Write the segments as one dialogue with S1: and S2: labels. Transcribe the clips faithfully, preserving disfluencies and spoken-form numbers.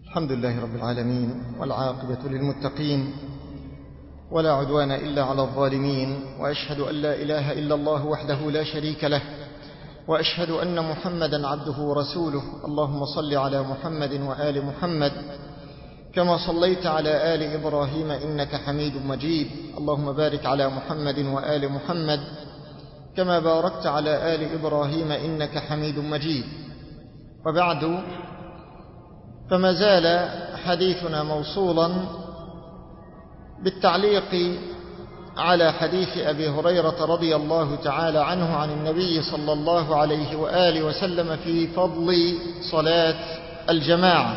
S1: الحمد لله رب العالمين، والعاقبة للمتقين، ولا عدوان إلا على الظالمين، وأشهد أن لا إله إلا الله وحده لا شريك له، وأشهد أن محمدا عبده ورسوله. اللهم صل على محمد وآل محمد كما صليت على آل إبراهيم إنك حميد مجيد. اللهم بارك على محمد وآل محمد كما باركت على آل إبراهيم إنك حميد مجيد. وبعد، فما زال حديثنا موصولا بالتعليق على حديث أبي هريرة رضي الله تعالى عنه عن النبي صلى الله عليه وآله وسلم في فضل صلاة الجماعة.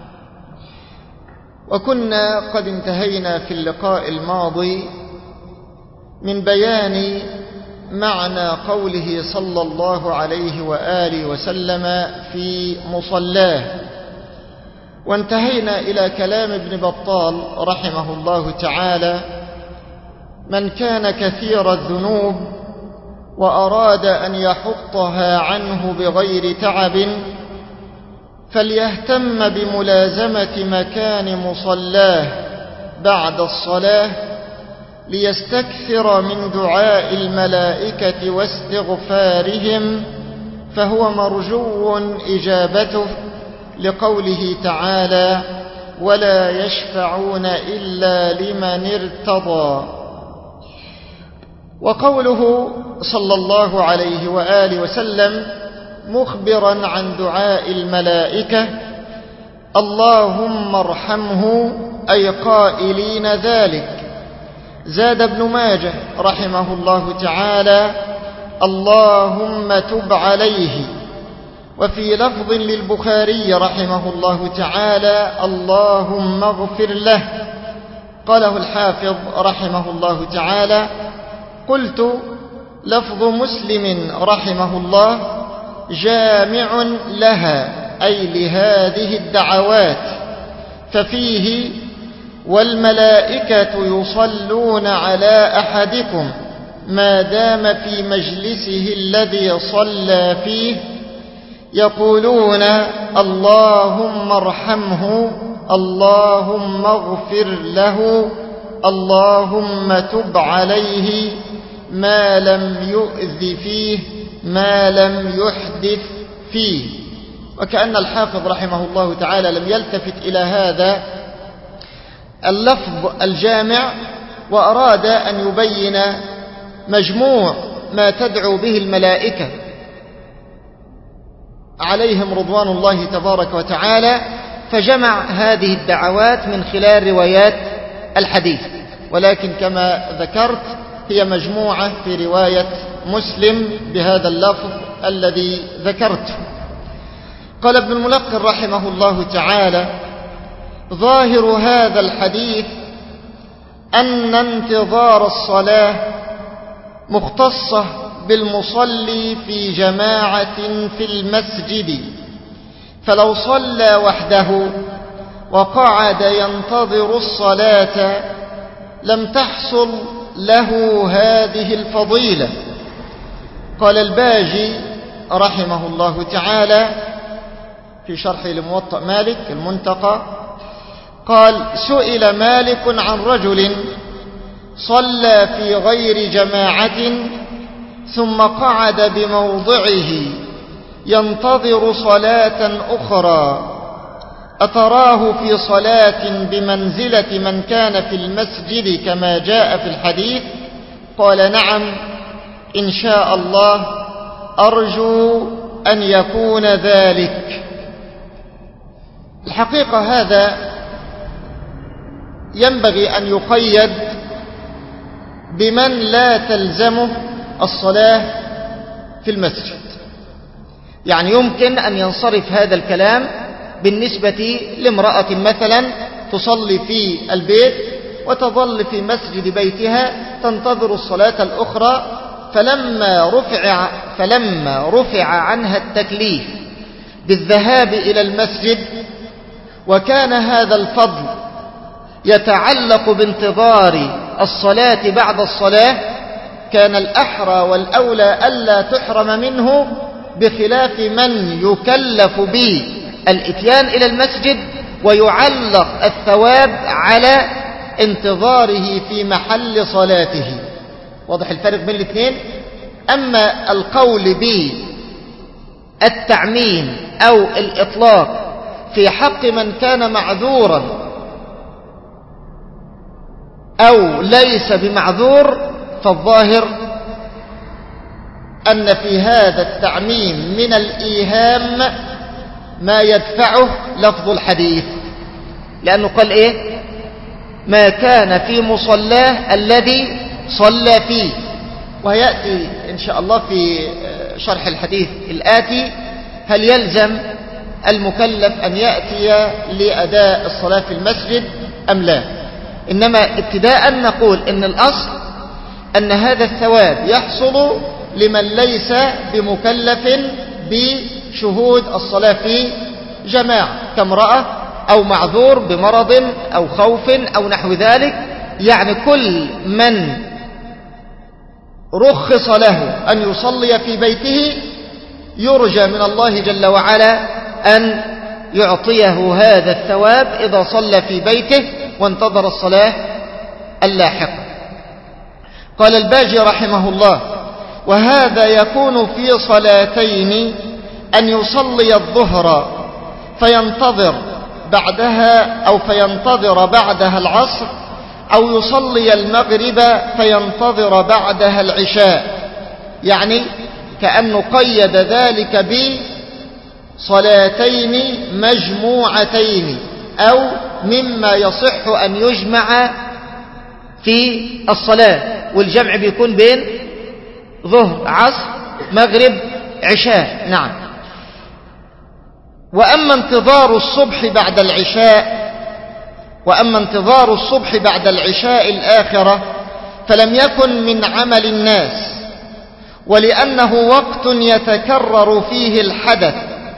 S1: وكنا قد انتهينا في اللقاء الماضي من بيان معنى قوله صلى الله عليه وآله وسلم في مصلاه، وانتهينا إلى كلام ابن بطال رحمه الله تعالى: من كان كثير الذنوب وأراد أن يحطها عنه بغير تعب فليهتم بملازمة مكان مصلاه بعد الصلاة ليستكثر من دعاء الملائكة واستغفارهم، فهو مرجو إجابته، لقوله تعالى: ولا يشفعون إلا لمن ارتضى. وقوله صلى الله عليه وآله وسلم مخبرا عن دعاء الملائكة: اللهم ارحمه، أي قائلين ذلك. زاد ابن ماجه رحمه الله تعالى: اللهم تب عليه. وفي لفظ للبخاري رحمه الله تعالى: اللهم اغفر له. قاله الحافظ رحمه الله تعالى: قلت لفظ مسلم رحمه الله جامع لها، أي لهذه الدعوات، ففيه: والملائكة يصلون على أحدكم ما دام في مجلسه الذي صلى فيه، يقولون اللهم ارحمه، اللهم اغفر له، اللهم تب عليه، ما لم يؤذ فيه، ما لم يحدث فيه. وكأن الحافظ رحمه الله تعالى لم يلتفت إلى هذا اللفظ الجامع، وأراد أن يبين مجموع ما تدعو به الملائكة عليهم رضوان الله تبارك وتعالى، فجمع هذه الدعوات من خلال روايات الحديث، ولكن كما ذكرت هي مجموعة في رواية مسلم بهذا اللفظ الذي ذكرته. قال ابن الملقن رحمه الله تعالى: ظاهر هذا الحديث أن انتظار الصلاة مختصة بالمصلي في جماعة في المسجد، فلو صلى وحده وقعد ينتظر الصلاة لم تحصل له هذه الفضيلة. قال الباجي رحمه الله تعالى في شرح لموطأ مالك المنتقى، قال: سئل مالك عن رجل صلى في غير جماعة ثم قعد بموضعه ينتظر صلاة أخرى، أتراه في صلاة بمنزلة من كان في المسجد كما جاء في الحديث؟ قال: نعم، إن شاء الله، أرجو أن يكون ذلك. الحقيقة هذا ينبغي أن يقيد بمن لا تلزمه الصلاة في المسجد. يعني يمكن أن ينصرف هذا الكلام بالنسبة لامرأة مثلا تصلي في البيت وتظل في مسجد بيتها تنتظر الصلاة الأخرى، فلما رفع, فلما رفع عنها التكليف بالذهاب إلى المسجد وكان هذا الفضل يتعلق بانتظار الصلاة بعد الصلاة، كان الأحرى والأولى ألا تحرم منه، بخلاف من يكلف بالإتيان إلى المسجد ويعلق الثواب على انتظاره في محل صلاته. واضح الفرق بين الاثنين؟ أما القول بالتعميم أو الإطلاق في حق من كان معذورا أو ليس بمعذور، فالظاهر أن في هذا التعميم من الإيهام ما يدفعه لفظ الحديث، لأنه قال إيه؟ ما كان في مصلاه الذي صلى فيه. ويأتي إن شاء الله في شرح الحديث الآتي هل يلزم المكلف أن يأتي لأداء الصلاة في المسجد أم لا. إنما ابتداء نقول إن الأصل أن هذا الثواب يحصل لمن ليس بمكلف بشهود الصلاة في جماعة، كامرأة أو معذور بمرض أو خوف أو نحو ذلك. يعني كل من رخص له أن يصلي في بيته يرجى من الله جل وعلا أن يعطيه هذا الثواب إذا صلى في بيته وانتظر الصلاة اللاحقة. قال الباجي رحمه الله: وهذا يكون في صلاتين، أن يصلي الظهر فينتظر بعدها أو فينتظر بعدها العصر، أو يصلي المغرب فينتظر بعدها العشاء. يعني كأنه قيد ذلك بصلاتين مجموعتين أو مما يصح أن يجمع في الصلاة، والجمع بيكون بين ظهر عصر مغرب عشاء. نعم. وأما انتظار الصبح بعد العشاء وأما انتظار الصبح بعد العشاء الآخرة فلم يكن من عمل الناس، ولأنه وقت يتكرر فيه الحدث،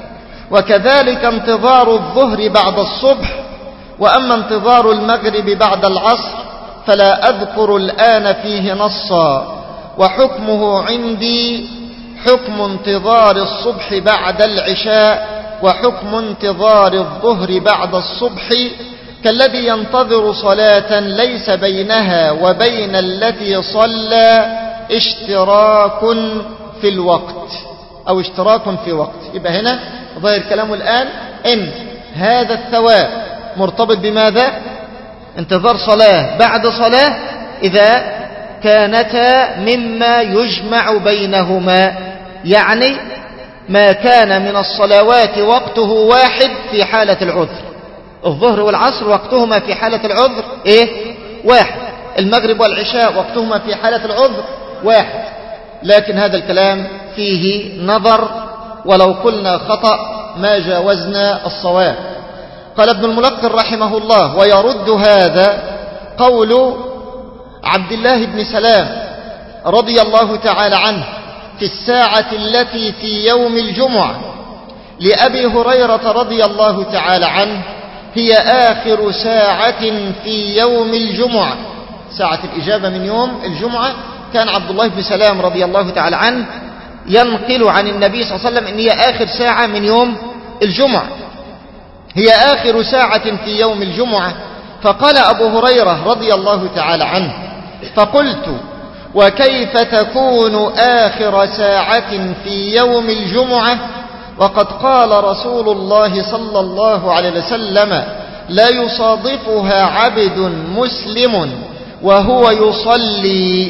S1: وكذلك انتظار الظهر بعد الصبح. وأما انتظار المغرب بعد العصر فلا أذكر الآن فيه نصا، وحكمه عندي حكم انتظار الصبح بعد العشاء وحكم انتظار الظهر بعد الصبح، كالذي ينتظر صلاة ليس بينها وبين التي صلى اشتراك في الوقت أو اشتراك في وقت. يبقى هنا ظاهر كلامه الآن إن هذا الثواب مرتبط بماذا؟ انتظار صلاة بعد صلاة إذا كانتا مما يجمع بينهما، يعني ما كان من الصلوات وقته واحد في حالة العذر. الظهر والعصر وقتهما في حالة العذر إيه؟ واحد. المغرب والعشاء وقتهما في حالة العذر واحد. لكن هذا الكلام فيه نظر، ولو قلنا خطأ ما جاوزنا الصواب. قال ابن الملقن رحمه الله: ويرد هذا قول عبد الله بن سلام رضي الله تعالى عنه في الساعة التي في يوم الجمعة لأبي هريرة رضي الله تعالى عنه: هي آخر ساعة في يوم الجمعة. ساعة الإجابة من يوم الجمعة كان عبد الله بن سلام رضي الله تعالى عنه ينقل عن النبي صلى الله عليه وسلم إن هي آخر ساعة من يوم الجمعة، هي آخر ساعة في يوم الجمعة. فقال أبو هريرة رضي الله تعالى عنه: فقلت: وكيف تكون آخر ساعة في يوم الجمعة وقد قال رسول الله صلى الله عليه وسلم: لا يصادفها عبد مسلم وهو يصلي.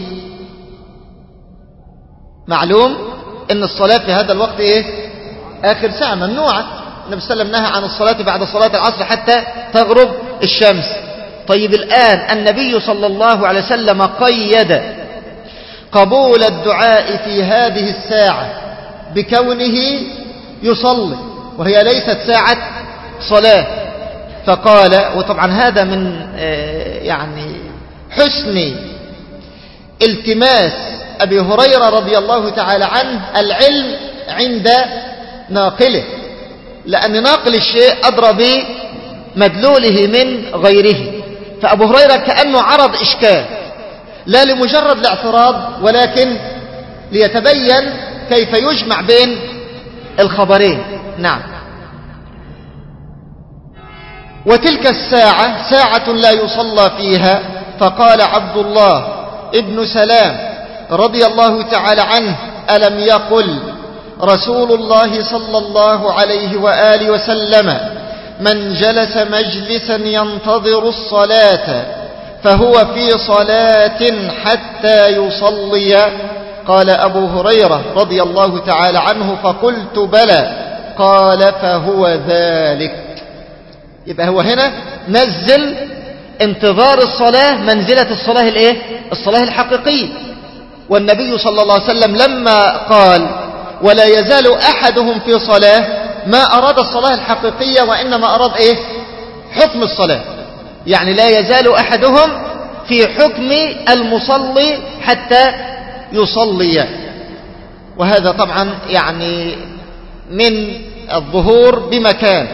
S1: معلوم ان الصلاة في هذا الوقت ايه؟ آخر ساعة ممنوعة. النبي صلى الله عليه وسلم نهى عن الصلاة بعد صلاة العصر حتى تغرب الشمس. طيب الآن النبي صلى الله عليه وسلم قيد قبول الدعاء في هذه الساعة بكونه يصلي، وهي ليست ساعة صلاة. فقال، وطبعا هذا من يعني حسن التماس أبي هريرة رضي الله تعالى عنه العلم عند ناقله، لأن ناقل الشيء أدرى بمدلوله من غيره. فأبو هريرة كأنه عرض إشكال لا لمجرد الاعتراض، ولكن ليتبين كيف يجمع بين الخبرين. نعم. وتلك الساعة ساعة لا يصلى فيها. فقال عبد الله ابن سلام رضي الله تعالى عنه: ألم يقل رسول الله صلى الله عليه وآله وسلم: من جلس مجلسا ينتظر الصلاة فهو في صلاة حتى يصلي؟ قال أبو هريرة رضي الله تعالى عنه: فقلت بلى. قال: فهو ذلك. يبقى هو هنا نزل انتظار الصلاة منزلة الصلاة الايه؟ الصلاة الحقيقية. والنبي صلى الله عليه وسلم لما قال: ولا يزال أحدهم في صلاة، ما أراد الصلاة الحقيقية، وإنما أراد ايه؟ حكم الصلاة. يعني لا يزال أحدهم في حكم المصلي حتى يصلي. وهذا طبعا يعني من الظهور بمكان.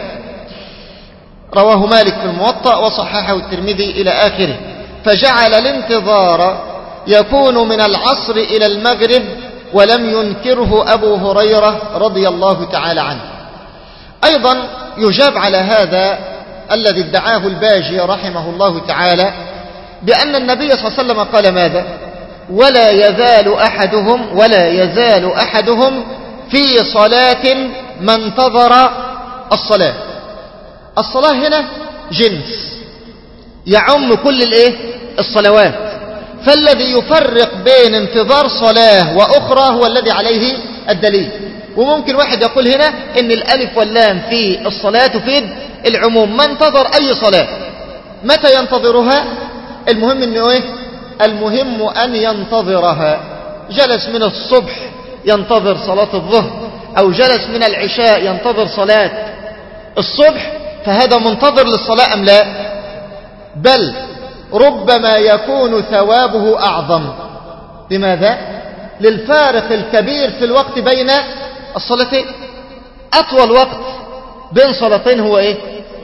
S1: رواه مالك في الموطأ وصححه الترمذي إلى آخره. فجعل الانتظار يكون من العصر إلى المغرب، ولم ينكره أبو هريرة رضي الله تعالى عنه. أيضا يجاب على هذا الذي ادعاه الباجي رحمه الله تعالى بأن النبي صلى الله عليه وسلم قال ماذا؟ ولا يزال أحدهم ولا يزال أحدهم في صلاة ما انتظر الصلاة. الصلاة هنا جنس يعم كل الايه؟ الصلوات. فالذي يفرق بين انتظار صلاة وأخرى هو الذي عليه الدليل. وممكن واحد يقول هنا ان الألف واللام في الصلاة تفيد العموم، ما انتظر أي صلاة. متى ينتظرها؟ المهم انه ايه؟ المهم أن ينتظرها. جلس من الصبح ينتظر صلاة الظهر، أو جلس من العشاء ينتظر صلاة الصبح، فهذا منتظر للصلاة أم لا؟ بل ربما يكون ثوابه أعظم. لماذا؟ للفارق الكبير في الوقت بين الصلاتين. أطول وقت بين صلاتين هو إيه؟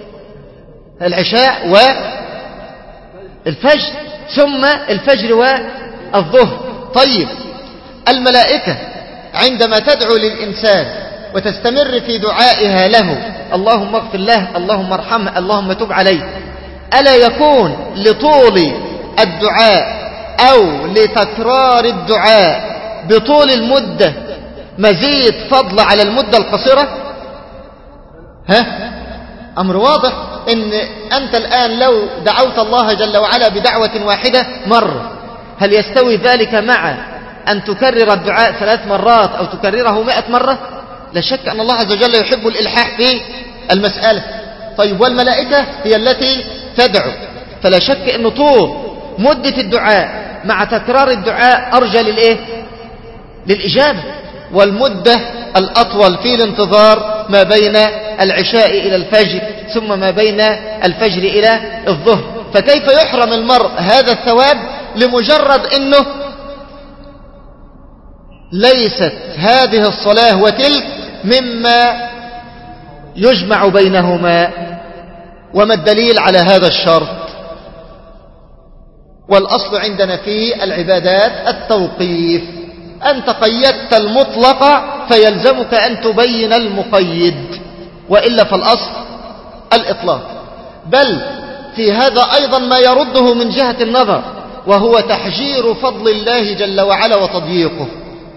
S1: العشاء والفجر، ثم الفجر والظهر. طيب، الملائكة عندما تدعو للإنسان وتستمر في دعائها له: اللهم اغفر له، اللهم ارحمه، اللهم تب عليه، ألا يكون لطول الدعاء أو لتكرار الدعاء بطول المدة مزيد فضل على المدة القصيرة؟ ها؟ أمر واضح إن أنت الآن لو دعوت الله جل وعلا بدعوة واحدة مرة، هل يستوي ذلك مع أن تكرر الدعاء ثلاث مرات أو تكرره مئة مرة؟ لا شك أن الله عز وجل يحب الإلحاح في المسألة. طيب، والملائكة هي التي تدعو، فلا شك أن طول مدة الدعاء مع تكرار الدعاء أرجى للإيه؟ للإجابة. والمدة الأطول في الانتظار ما بين العشاء إلى الفجر، ثم ما بين الفجر إلى الظهر. فكيف يحرم المرء هذا الثواب لمجرد أنه ليست هذه الصلاة وتلك مما يجمع بينهما؟ وما الدليل على هذا الشرط؟ والأصل عندنا في العبادات التوقيف. أنت قيدت المطلق فيلزمك أن تبين المقيد، وإلا فالأصل الإطلاق. بل في هذا أيضا ما يرده من جهة النظر، وهو تحجير فضل الله جل وعلا وتضييقه.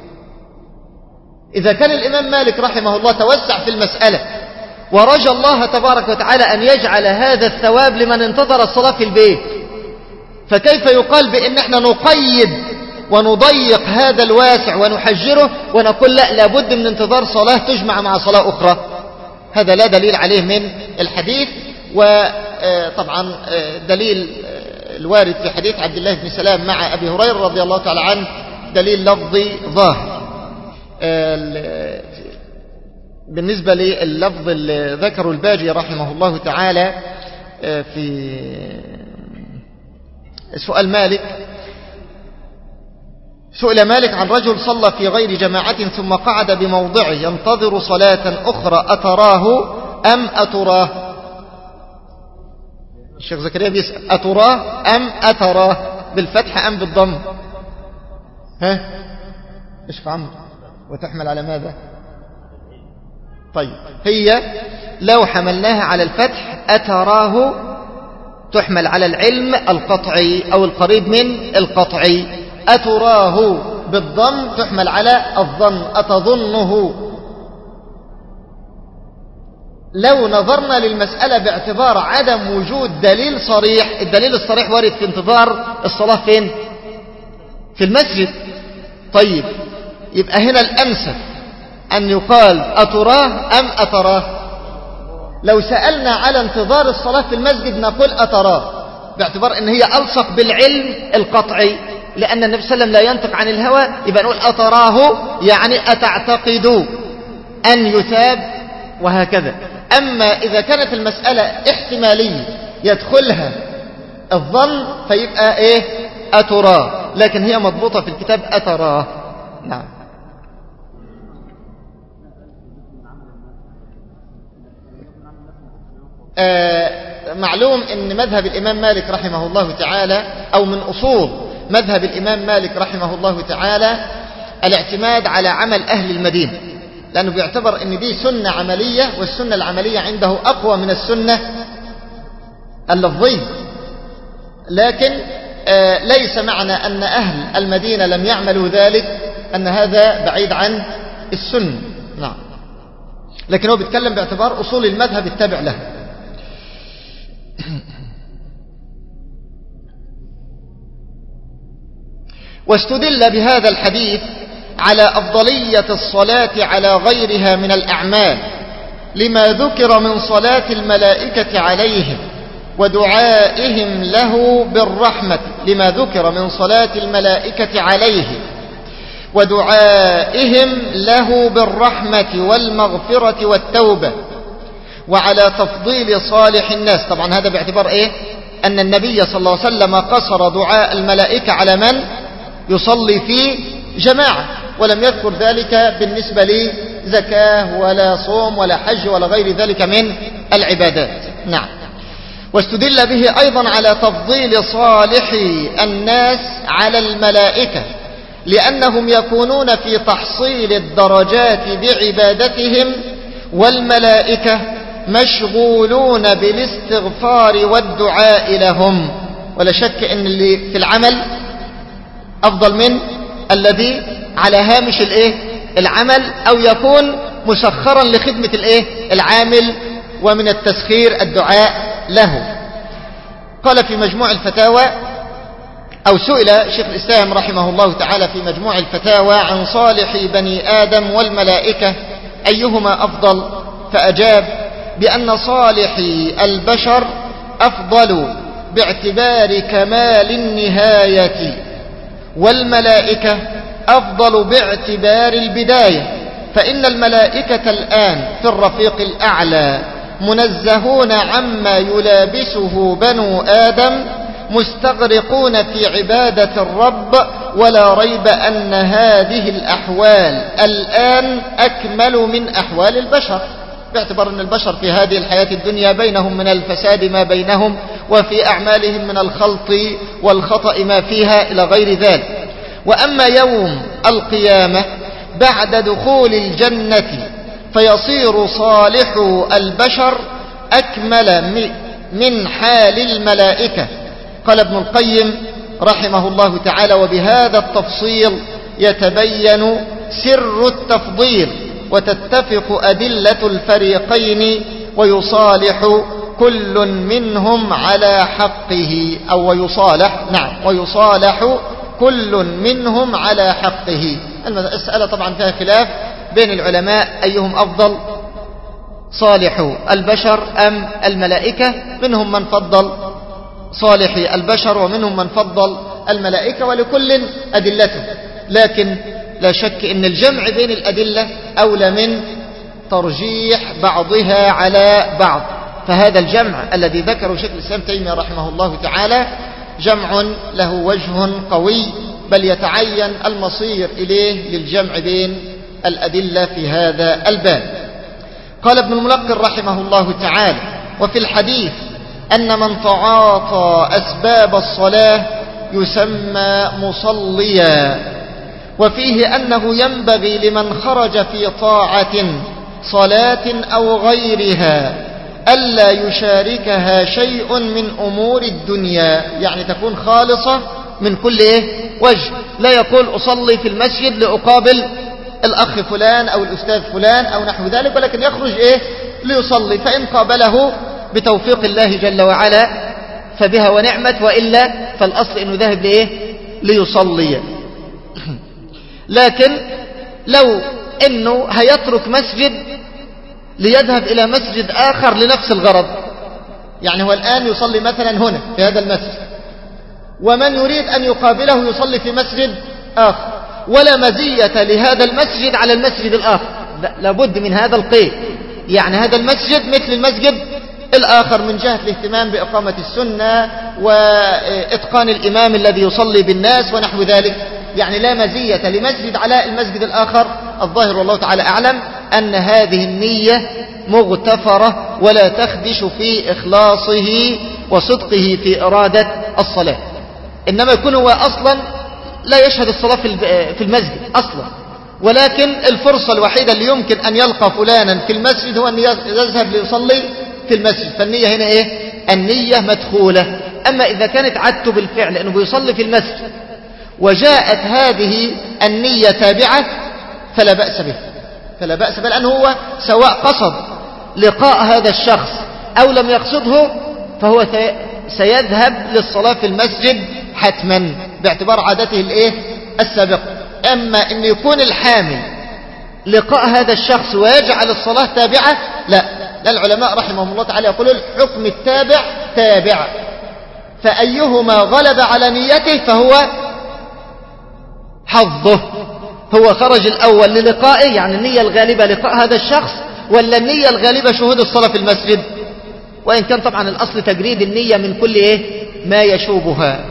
S1: إذا كان الإمام مالك رحمه الله توسع في المسألة ورجى الله تبارك وتعالى أن يجعل هذا الثواب لمن انتظر الصلاة في البيت، فكيف يقال بأن احنا نقيد ونضيق هذا الواسع ونحجره ونقول لا، لابد من انتظار صلاة تجمع مع صلاة أخرى؟ هذا لا دليل عليه من الحديث. وطبعا دليل الوارد في حديث عبد الله بن سلام مع أبي هريرة رضي الله تعالى عنه دليل لفظي ظاهر. بالنسبة لللفظ اللي ذكره الباجي رحمه الله تعالى في سؤال مالك، سئل مالك عن رجل صلى في غير جماعة ثم قعد بموضعه ينتظر صلاة أخرى، أتراه أم أتراه؟ الشيخ زكريا بيسأل: أتراه أم أتراه؟ بالفتح أم بالضم؟ ها؟ إيش فعمل؟ وتحمل على ماذا؟ طيب، هي لو حملناها على الفتح أتراه تحمل على العلم القطعي أو القريب من القطعي. أتراه بالضم تحمل على الظن، أتظنه. لو نظرنا للمسألة باعتبار عدم وجود دليل صريح، الدليل الصريح وارد في انتظار الصلاة فين؟ في المسجد. طيب يبقى هنا الأنسب أن يقال أتراه أم أتراه؟ لو سألنا على انتظار الصلاة في المسجد نقول أتراه، باعتبار أن هي ألصق بالعلم القطعي، لأن النبي صلى الله عليه وسلم لا ينطق عن الهوى. يبقى نقول أتراه يعني أتعتقد أن يثاب، وهكذا. أما إذا كانت المسألة احتمالية يدخلها الظن فيبقى إيه؟ أتراه، لكن هي مضبوطة في الكتاب أتراه. نعم. آه معلوم أن مذهب الإمام مالك رحمه الله تعالى، أو من أصول مذهب الإمام مالك رحمه الله تعالى، الاعتماد على عمل أهل المدينة، لأنه بيعتبر أن دي سنة عملية، والسنة العملية عنده أقوى من السنة اللفظية. لكن آه ليس معنى أن أهل المدينة لم يعملوا ذلك أن هذا بعيد عن السنة. نعم. لكن هو بيتكلم باعتبار أصول المذهب التابع له. واستدل بهذا الحديث على أفضلية الصلاة على غيرها من الأعمال لما ذكر من صلاة الملائكة عليهم ودعائهم له بالرحمة، لما ذكر من صلاة الملائكة عليه ودعائهم له بالرحمة والمغفرة والتوبة، وعلى تفضيل صالح الناس. طبعا هذا باعتبار إيه؟ أن النبي صلى الله عليه وسلم قصر دعاء الملائكة على من يصلي في جماعة، ولم يذكر ذلك بالنسبة لزكاة ولا صوم ولا حج ولا غير ذلك من العبادات. نعم. واستدل به أيضا على تفضيل صالح الناس على الملائكة، لأنهم يكونون في تحصيل الدرجات بعبادتهم، والملائكة مشغولون بالاستغفار والدعاء لهم. ولا شك أن اللي في العمل أفضل من الذي على هامش الإيه؟ العمل، أو يكون مسخرا لخدمة الإيه؟ العامل، ومن التسخير الدعاء له. قال في مجموع الفتاوى، أو سئل شيخ الإسلام رحمه الله تعالى في مجموع الفتاوى عن صالح بني آدم والملائكة أيهما أفضل، فأجاب بأن صالح البشر أفضل باعتبار كمال النهاية، والملائكة أفضل باعتبار البداية، فإن الملائكة الآن في الرفيق الأعلى منزهون عما يلابسه بنو آدم، مستغرقون في عبادة الرب، ولا ريب أن هذه الأحوال الآن أكمل من أحوال البشر، باعتبار أن البشر في هذه الحياة الدنيا بينهم من الفساد ما بينهم، وفي أعمالهم من الخلط والخطأ ما فيها إلى غير ذلك. وأما يوم القيامة بعد دخول الجنة فيصير صالح البشر أكمل من حال الملائكة. قال ابن القيم رحمه الله تعالى: وبهذا التفصيل يتبين سر التفضيل وتتفق أدلة الفريقين، ويصالح كل منهم على حقه، أو ويصالح نعم ويصالح كل منهم على حقه. المسألة طبعا فيها خلاف بين العلماء أيهم أفضل، صالح البشر أم الملائكة. منهم من فضل صالح البشر ومنهم من فضل الملائكة، ولكل أدلته، لكن لا شك أن الجمع بين الأدلة أولى من ترجيح بعضها على بعض. فهذا الجمع الذي ذكره شيخ الإسلام تيمية رحمه الله تعالى جمع له وجه قوي، بل يتعين المصير إليه للجمع بين الأدلة في هذا الباب. قال ابن الملقن رحمه الله تعالى: وفي الحديث أن من تعاطى أسباب الصلاة يسمى مصليا، وفيه أنه ينبغي لمن خرج في طاعة صلاة أو غيرها ألا يشاركها شيء من أمور الدنيا، يعني تكون خالصة من كل إيه؟ وجه. لا يقول أصلي في المسجد لأقابل الأخ فلان أو الأستاذ فلان أو نحو ذلك، ولكن يخرج إيه؟ ليصلي، فإن قابله بتوفيق الله جل وعلا فبها ونعمت، وإلا فالأصل إنه ذهب لإيه؟ ليصلي. لكن لو إنه هيترك مسجد ليذهب إلى مسجد آخر لنفس الغرض، يعني هو الآن يصلي مثلا هنا في هذا المسجد، ومن يريد أن يقابله يصلي في مسجد آخر، ولا مزية لهذا المسجد على المسجد الآخر، لا لابد من هذا القيد، يعني هذا المسجد مثل المسجد الآخر من جهة الاهتمام بإقامة السنة وإتقان الإمام الذي يصلي بالناس ونحو ذلك، يعني لا مزية لمسجد على المسجد الآخر. الظاهر والله تعالى أعلم أن هذه النية مغتفرة ولا تخدش في إخلاصه وصدقه في إرادة الصلاة، إنما يكون هو أصلا لا يشهد الصلاة في المسجد أصلا، ولكن الفرصة الوحيدة اللي يمكن أن يلقى فلانا في المسجد هو أن يذهب ليصلي في المسجد، فالنية هنا إيه؟ النية مدخولة. أما إذا كانت عادته بالفعل أنه بيصلي في المسجد وجاءت هذه النية تابعة فلا بأس به، فلا بأس به، لأنه هو سواء قصد لقاء هذا الشخص أو لم يقصده فهو سيذهب للصلاة في المسجد حتما باعتبار عادته الإيه؟ السابقة. أما أن يكون الحامل لقاء هذا الشخص ويجعل الصلاة تابعة، لا، لا، العلماء رحمهم الله تعالى يقولون الحكم التابع تابع، فأيهما غلب على نيته فهو حظه، هو خرج الأول للقائه، يعني النية الغالبة لقاء هذا الشخص، ولا النية الغالبة شهود الصلاة في المسجد، وإن كان طبعا الأصل تجريد النية من كل إيه؟ ما يشوبها،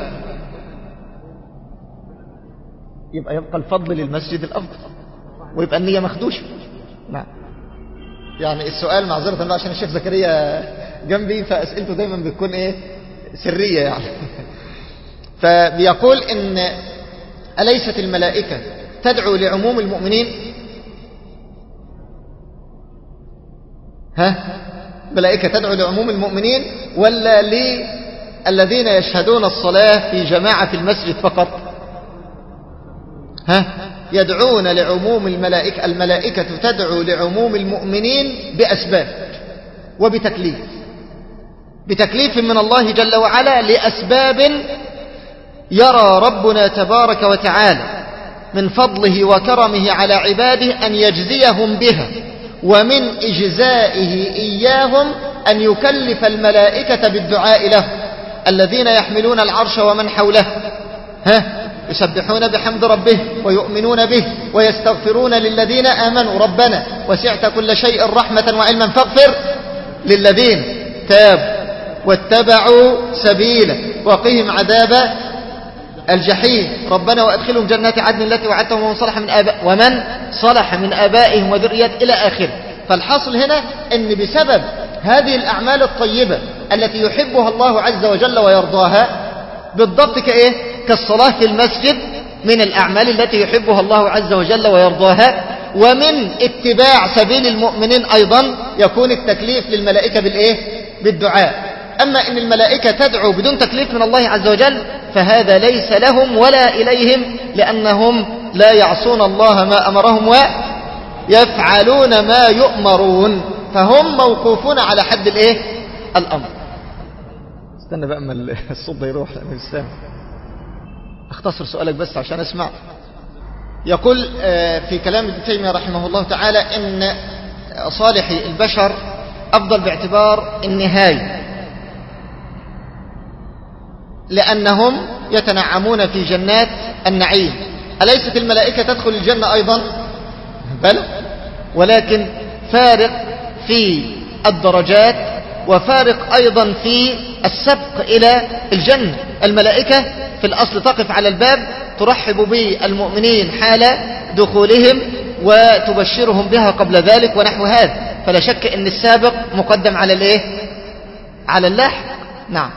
S1: يبقى يبقى الفضل للمسجد الأفضل ويبقى النية مخدوشة. نعم. يعني السؤال معذرة بقى عشان الشيخ زكريا جنبي فأسئلته دايما بتكون إيه؟ سرية يعني. فبيقول إن أليست الملائكة تدعو لعموم المؤمنين؟ ها؟ ملائكة تدعو لعموم المؤمنين ولا للذين يشهدون الصلاة في جماعة في المسجد فقط؟ ها؟ يدعون لعموم الملائكة، الملائكة تدعو لعموم المؤمنين بأسباب وبتكليف، بتكليف من الله جل وعلا لأسباب يرى ربنا تبارك وتعالى من فضله وكرمه على عباده أن يجزيهم بها، ومن إجزائه إياهم أن يكلف الملائكة بالدعاء له، الذين يحملون العرش ومن حوله ها يسبحون بحمد ربه ويؤمنون به ويستغفرون للذين آمنوا ربنا وسعت كل شيء رحمة وعلما فاغفر للذين تابوا واتبعوا سبيلا وقهم عذاب الجحيم ربنا وأدخلهم جنات عدن التي وعدتهم ومن صلح من آباء ومن صلح من آبائهم وذريات إلى آخره. فالحاصل هنا أن بسبب هذه الأعمال الطيبة التي يحبها الله عز وجل ويرضاها بالضبط كإيه؟ كالصلاة في المسجد من الأعمال التي يحبها الله عز وجل ويرضاها، ومن اتباع سبيل المؤمنين أيضا يكون التكليف للملائكة بالإيه؟ بالدعاء. أما إن الملائكة تدعو بدون تكليف من الله عز وجل فهذا ليس لهم ولا إليهم، لأنهم لا يعصون الله ما أمرهم ويفعلون ما يؤمرون، فهم موقوفون على حد الإيه؟ الأمر. استنى بقى أما الصوت ده يروح من السامع. اختصر سؤالك بس عشان اسمع. يقول في كلام ابن تيمية رحمه الله تعالى إن صالح البشر أفضل باعتبار النهاية، لأنهم يتنعمون في جنات النعيم. أليست الملائكة تدخل الجنة أيضا؟ بلى، ولكن فارق في الدرجات وفارق أيضا في السبق إلى الجنة. الملائكة في الأصل تقف على الباب ترحب بالمؤمنين حال دخولهم وتبشرهم بها قبل ذلك ونحو هذا، فلا شك أن السابق مقدم على الإيه؟ على اللاحق. نعم.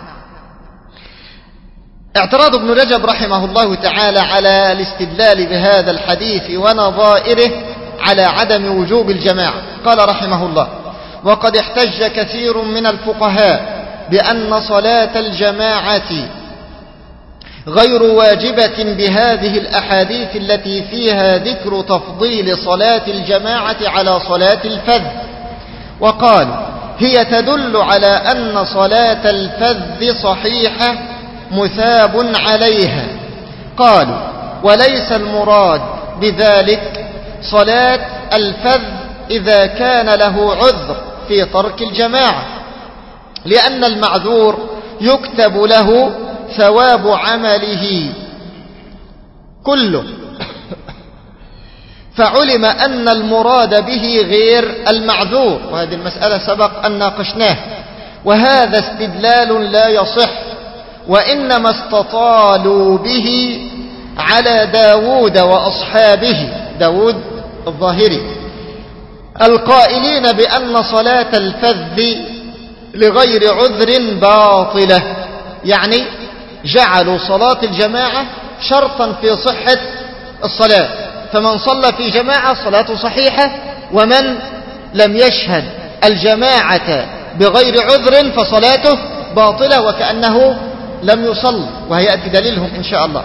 S1: اعتراض ابن رجب رحمه الله تعالى على الاستدلال بهذا الحديث ونظائره على عدم وجوب الجماعة، قال رحمه الله: وقد احتج كثير من الفقهاء بأن صلاة الجماعة غير واجبة بهذه الأحاديث التي فيها ذكر تفضيل صلاة الجماعة على صلاة الفذ، وقالوا هي تدل على أن صلاة الفذ صحيحة مثاب عليها. قالوا وليس المراد بذلك صلاة الفذ إذا كان له عذر في ترك الجماعة، لأن المعذور يكتب له ثواب عمله كله، فعلم أن المراد به غير المعذور، وهذه المسألة سبق أن ناقشناه، وهذا استدلال لا يصح، وإنما استطالوا به على داود وأصحابه، داود الظاهري، القائلين بأن صلاة الفذ لغير عذر باطلة، يعني جعلوا صلاة الجماعة شرطا في صحة الصلاة، فمن صلى في جماعة صلاته صحيحة، ومن لم يشهد الجماعة بغير عذر فصلاته باطلة وكأنه لم يصل، وهيأتي دليلهم إن شاء الله.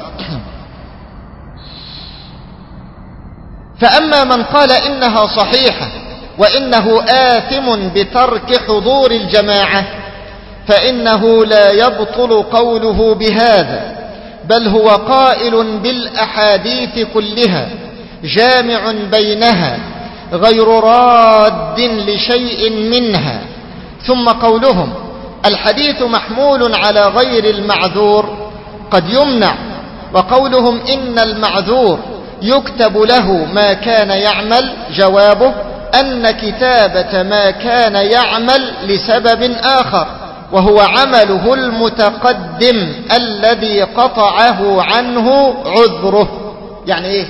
S1: فأما من قال إنها صحيحة وإنه آثم بترك حضور الجماعة فإنه لا يبطل قوله بهذا، بل هو قائل بالأحاديث كلها جامع بينها غير راد لشيء منها. ثم قولهم الحديث محمول على غير المعذور قد يمنع، وقولهم إن المعذور يكتب له ما كان يعمل، جوابه أن كتابة ما كان يعمل لسبب آخر، وهو عمله المتقدم الذي قطعه عنه عذره. يعني إيه؟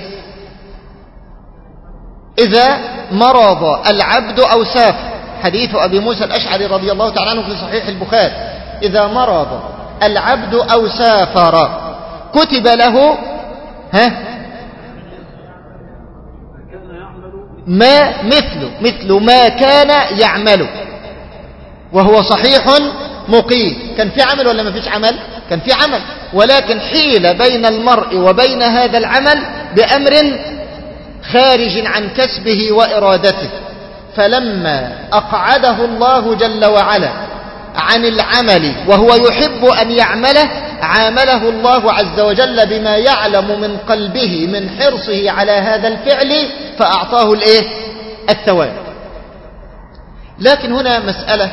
S1: إذا مرض العبد أو سافر، حديث أبي موسى الأشعري رضي الله تعالى عنه في صحيح البخاري، إذا مرض العبد أو سافر كتب له ها ما مثله مثل ما كان يعمله وهو صحيح مقيم. كان في عمل ولا ما فيش عمل؟ كان في عمل، ولكن حيل بين المرء وبين هذا العمل بأمر خارج عن كسبه وإرادته، فلما أقعده الله جل وعلا عن العمل وهو يحب أن يعمله عامله الله عز وجل بما يعلم من قلبه من حرصه على هذا الفعل فأعطاه الإيه؟ الثواب. لكن هنا مسألة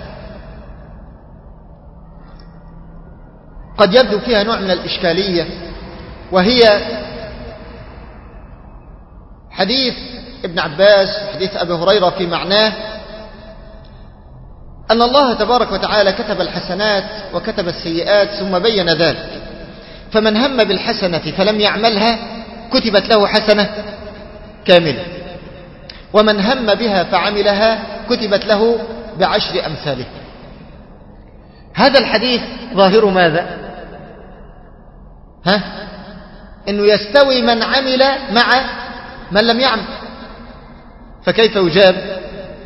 S1: قد يبدو فيها نوع من الإشكالية، وهي حديث ابن عباس حديث أبي هريرة في معناه أن الله تبارك وتعالى كتب الحسنات وكتب السيئات ثم بين ذلك، فمن هم بالحسنة فلم يعملها كتبت له حسنة كاملة، ومن هم بها فعملها كتبت له بعشر أمثاله. هذا الحديث ظاهر ماذا؟ ها؟ إنه يستوي من عمل مع من لم يعمل، فكيف يجاب؟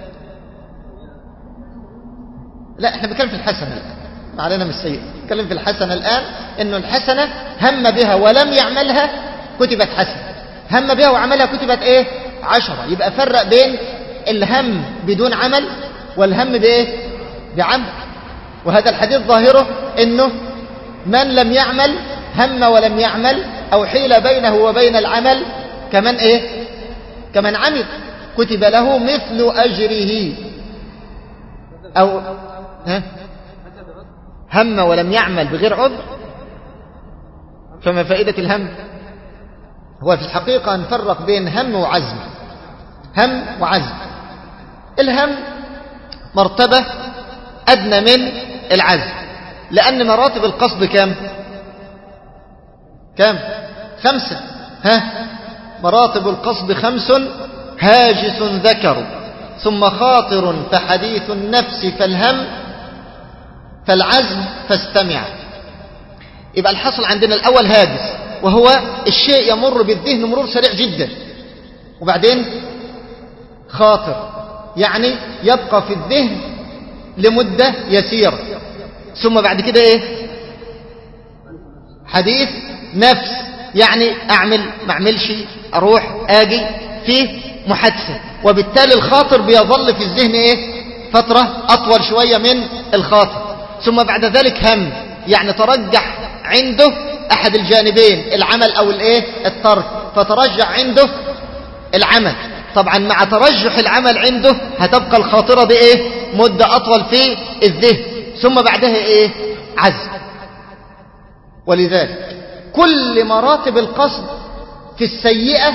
S1: لا، احنا بنتكلم في الحسنة الآن، ما علينا من السيئة، بنتكلم في الحسنة الآن. إنه الحسنة هم بها ولم يعملها كتبت حسنة، هم بها وعملها كتبت ايه؟ عشرة. يبقى فرق بين الهم بدون عمل والهم بايه؟ بعمل. وهذا الحديث ظاهره انه من لم يعمل هم ولم يعمل او حيل بينه وبين العمل كمن ايه؟ كمن عمل، كتب له مثل اجره. او ها؟ هم ولم يعمل بغير عذر، فما فائدة الهم؟ هو في الحقيقة نفرق بين هم وعزم. هم وعزم. الهم مرتبة أدنى من العزم، لأن مراتب القصد كم؟ كم؟ خمسة. ها؟ مراتب القصد خمس: هاجس ذكر، ثم خاطر فحديث النفس، فالهم، فالعزم فاستمع. يبقى الحصل عندنا الأول هاجس، وهو الشيء يمر بالذهن مرور سريع جدا، وبعدين خاطر يعني يبقى في الذهن لمدة يسيرة، ثم بعد كده ايه؟ حديث نفس، يعني اعمل ما اعملش، اروح اجي، فيه محادثة، وبالتالي الخاطر بيظل في الذهن ايه؟ فترة اطول شوية من الخاطر. ثم بعد ذلك هم، يعني ترجح عنده احد الجانبين، العمل او الايه؟ الترك، فترجح عنده العمل. طبعا مع ترجح العمل عنده هتبقى الخاطرة بايه؟ مدة اطول في الذهن، ثم بعدها ايه؟ عزم. ولذلك كل مراتب القصد في السيئة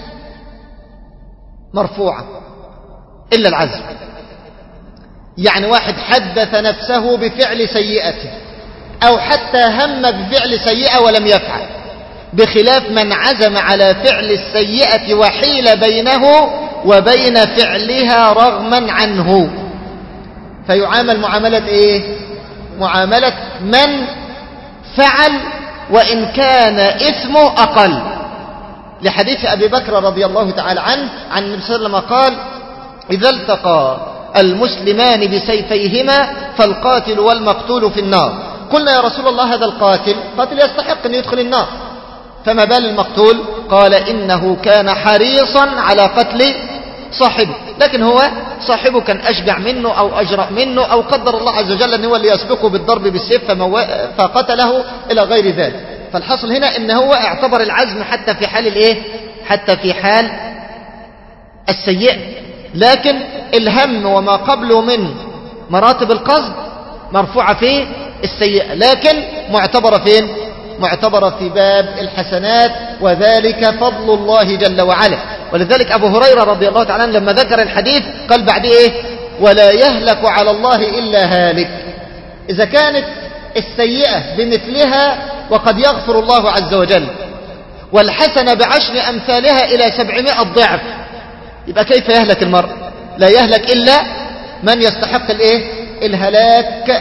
S1: مرفوعة إلا العزم. يعني واحد حدث نفسه بفعل سيئة أو حتى هم بفعل سيئة ولم يفعل، بخلاف من عزم على فعل السيئة وحيل بينه وبين فعلها رغما عنه، فيعامل معاملة ايه؟ معاملة من فعل وإن كان إثمه أقل، لحديث أبي بكر رضي الله تعالى عنه عن النبي صلى الله عليه وسلم قال: إذا التقى المسلمان بسيفيهما فالقاتل والمقتول في النار. قلنا يا رسول الله هذا القاتل قاتل يستحق أن يدخل النار، فما بال المقتول؟ قال: إنه كان حريصا على قتل صاحبه، لكن هو صاحبه كان أشجع منه أو أجرأ منه، أو قدر الله عز وجل أن هو اللي يسبقه بالضرب بالسيف فقتله إلى غير ذلك. فالحصل هنا أنه هو اعتبر العزم حتى في حال الإيه؟ حتى في حال السيئة، لكن الهم وما قبله من مراتب القصد مرفوعة في السيئة، لكن معتبرة فين؟ معتبرة في باب الحسنات، وذلك فضل الله جل وعلا. ولذلك أبو هريرة رضي الله تعالى عنه لما ذكر الحديث قال بعد إيه؟ ولا يهلك على الله إلا هالك. إذا كانت السيئة بمثلها وقد يغفر الله عز وجل، والحسنة بعشر أمثالها إلى سبعمائة ضعف، يبقى كيف يهلك المرء؟ لا يهلك إلا من يستحق الإيه؟ الهلاك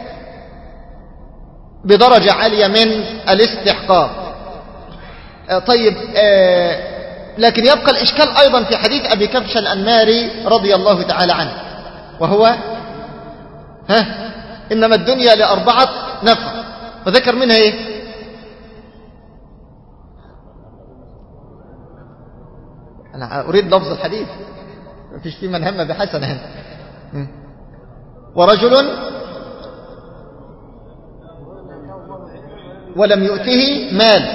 S1: بدرجة عالية من الاستحقاق. طيب آه لكن يبقى الإشكال أيضا في حديث أبي كبش الأنماري رضي الله تعالى عنه، وهو ها إنما الدنيا لأربعة نفر، وذكر منها إيه؟ أنا أريد لفظ الحديث، ما فيش فيه من هم بحسنة. ورجل ولم يؤته مال